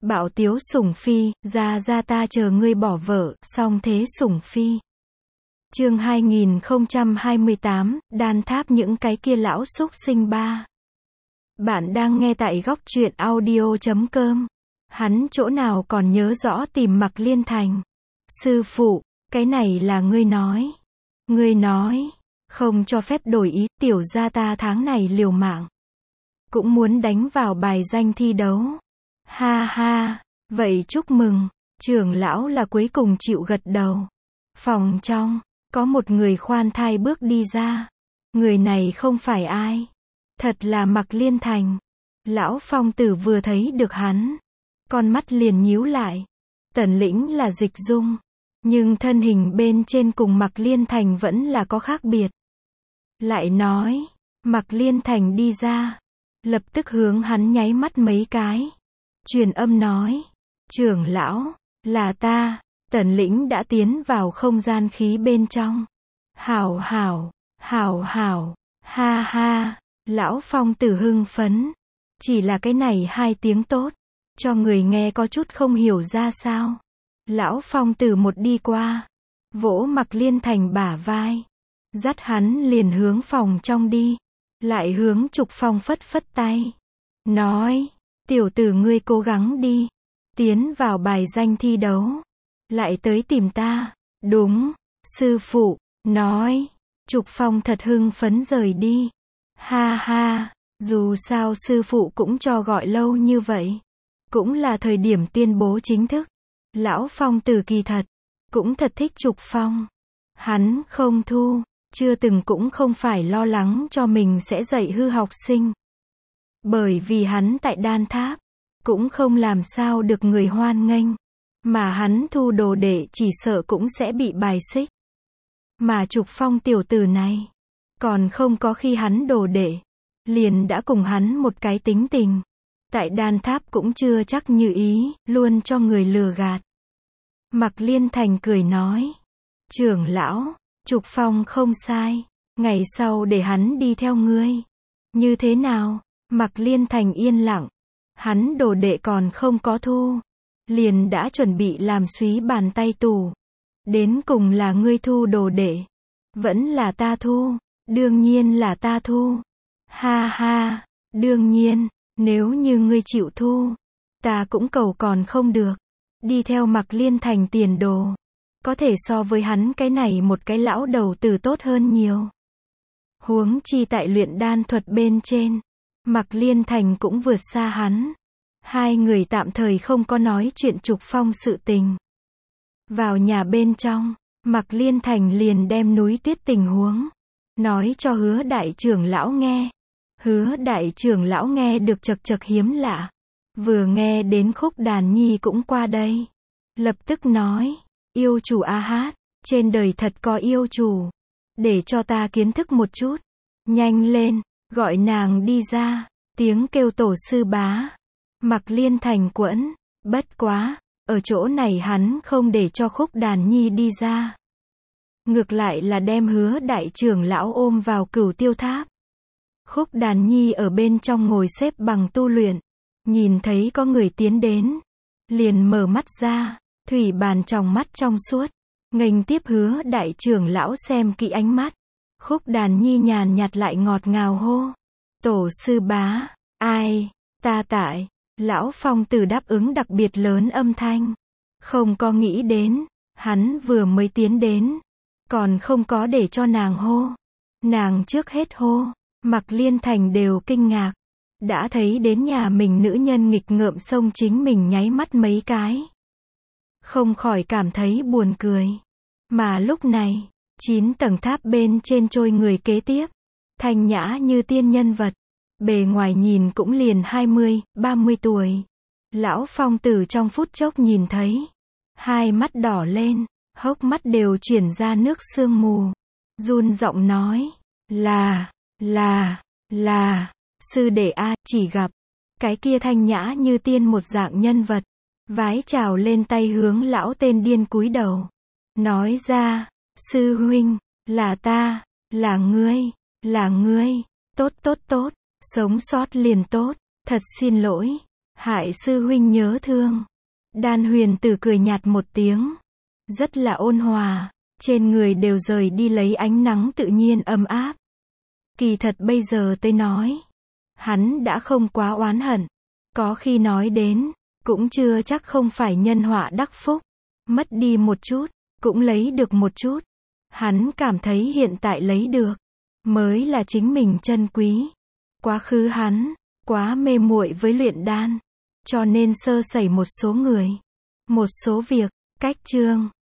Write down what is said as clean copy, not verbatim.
Bạo tiếu sủng phi, ra ta chờ ngươi bỏ vợ, song thế sủng phi. Chương 2028, đan tháp những cái kia lão xúc sinh ba. Bạn đang nghe tại góc truyện audio.com. Hắn chỗ nào còn nhớ rõ tìm Mạc Liên Thành. Sư phụ, cái này là ngươi nói. Ngươi nói, không cho phép đổi ý, tiểu gia ta tháng này liều mạng. Cũng muốn đánh vào bài danh thi đấu. Ha ha, vậy chúc mừng, trưởng lão là cuối cùng chịu gật đầu. Phòng trong, có một người khoan thai bước đi ra. Người này không phải ai. Thật là Mạc Liên Thành. Lão Phong Tử vừa thấy được hắn. Con mắt liền nhíu lại. Tần lĩnh là Dịch Dung. Nhưng thân hình bên trên cùng Mạc Liên Thành vẫn là có khác biệt. Lại nói, Mạc Liên Thành đi ra. Lập tức hướng hắn nháy mắt mấy cái. Truyền âm nói, trưởng lão, là ta. Tần lĩnh đã tiến vào không gian khí bên trong. Hảo, ha ha. Lão Phong Tử hưng phấn. Chỉ là cái này hai tiếng tốt. Cho người nghe có chút không hiểu ra sao. Lão Phong Tử một đi qua. Vỗ Mạc Liên Thành bả vai. Dắt hắn liền hướng phòng trong đi. Lại hướng Trục Phong phất phất tay. Nói, tiểu tử ngươi cố gắng đi. Tiến vào bài danh thi đấu. Lại tới tìm ta. Đúng, sư phụ. Nói, Trục Phong thật hưng phấn rời đi. Ha ha, dù sao sư phụ cũng cho gọi lâu như vậy. Cũng là thời điểm tuyên bố chính thức. Lão Phong Tử kỳ thật, cũng thật thích Trục Phong. Hắn không thu, chưa từng cũng không phải lo lắng cho mình sẽ dạy hư học sinh. Bởi vì hắn tại đan tháp, cũng không làm sao được người hoan nghênh. Mà hắn thu đồ đệ chỉ sợ cũng sẽ bị bài xích. Mà Trục Phong tiểu tử này, còn không có khi hắn đồ đệ, liền đã cùng hắn một cái tính tình. Tại đan tháp cũng chưa chắc như ý, luôn cho người lừa gạt. Mạc Liên Thành cười nói, trưởng lão, Trục Phong không sai, ngày sau để hắn đi theo ngươi. Như thế nào? Mạc Liên Thành yên lặng, hắn đồ đệ còn không có thu, liền đã chuẩn bị làm súy bàn tay tù. Đến cùng là ngươi thu đồ đệ, vẫn là ta thu, đương nhiên là ta thu. Ha ha, đương nhiên, nếu như ngươi chịu thu, ta cũng cầu còn không được. Đi theo Mạc Liên Thành tiền đồ, có thể so với hắn cái này một cái lão đầu tử tốt hơn nhiều. Huống chi tại luyện đan thuật bên trên, Mạc Liên Thành cũng vượt xa hắn. Hai người tạm thời không có nói chuyện Trục Phong sự tình. Vào nhà bên trong, Mạc Liên Thành liền đem núi tuyết tình huống nói cho Hứa đại trưởng lão nghe. Hứa đại trưởng lão nghe được chật chật hiếm lạ. Vừa nghe đến Khúc Đàn Nhi cũng qua đây. Lập tức nói, yêu chủ A Hát, trên đời thật có yêu chủ. Để cho ta kiến thức một chút. Nhanh lên, gọi nàng đi ra. Tiếng kêu tổ sư bá. Mạc Liên Thành quẫn, bất quá, ở chỗ này hắn không để cho Khúc Đàn Nhi đi ra. Ngược lại là đem Hứa đại trưởng lão ôm vào Cửu Tiêu Tháp. Khúc Đàn Nhi ở bên trong ngồi xếp bằng tu luyện. Nhìn thấy có người tiến đến. Liền mở mắt ra, thủy bàn tròng mắt trong suốt. Nghênh tiếp Hứa đại trưởng lão xem kỹ ánh mắt. Khúc Đàn Nhi nhàn nhạt lại ngọt ngào hô. Tổ sư bá, ai, ta tại. Lão Phong Tử đáp ứng đặc biệt lớn âm thanh. Không có nghĩ đến, hắn vừa mới tiến đến. Còn không có để cho nàng hô. Nàng trước hết hô. Mạc Liên Thành đều kinh ngạc. Đã thấy đến nhà mình nữ nhân nghịch ngợm xông chính mình nháy mắt mấy cái. Không khỏi cảm thấy buồn cười. Mà lúc này, 9 tầng tháp bên trên trôi người kế tiếp. Thanh nhã như tiên nhân vật. Bề ngoài nhìn cũng liền 20, 30 tuổi. Lão Phong Tử trong phút chốc nhìn thấy. Hai mắt đỏ lên, hốc mắt đều chuyển ra nước sương mù. Run giọng nói, là, sư đệ A, chỉ gặp. Cái kia thanh nhã như tiên một dạng nhân vật. Vái chào lên tay hướng lão tên điên cúi đầu. Nói ra, sư huynh, là ta, là ngươi, tốt, sống sót liền tốt, thật xin lỗi, Hại sư huynh nhớ thương. Đan huyền tử cười nhạt một tiếng. Rất là ôn hòa. Trên người đều rời đi lấy ánh nắng tự nhiên ấm áp. Kỳ thật bây giờ tôi nói. Hắn đã không quá oán hận. Có khi nói đến, cũng chưa chắc không phải nhân họa đắc phúc. Mất đi một chút, cũng lấy được một chút. Hắn cảm thấy hiện tại lấy được, mới là chính mình chân quý. Quá khứ hắn, quá mê muội với luyện đan. Cho nên sơ sẩy một số người, một số việc, cách chương.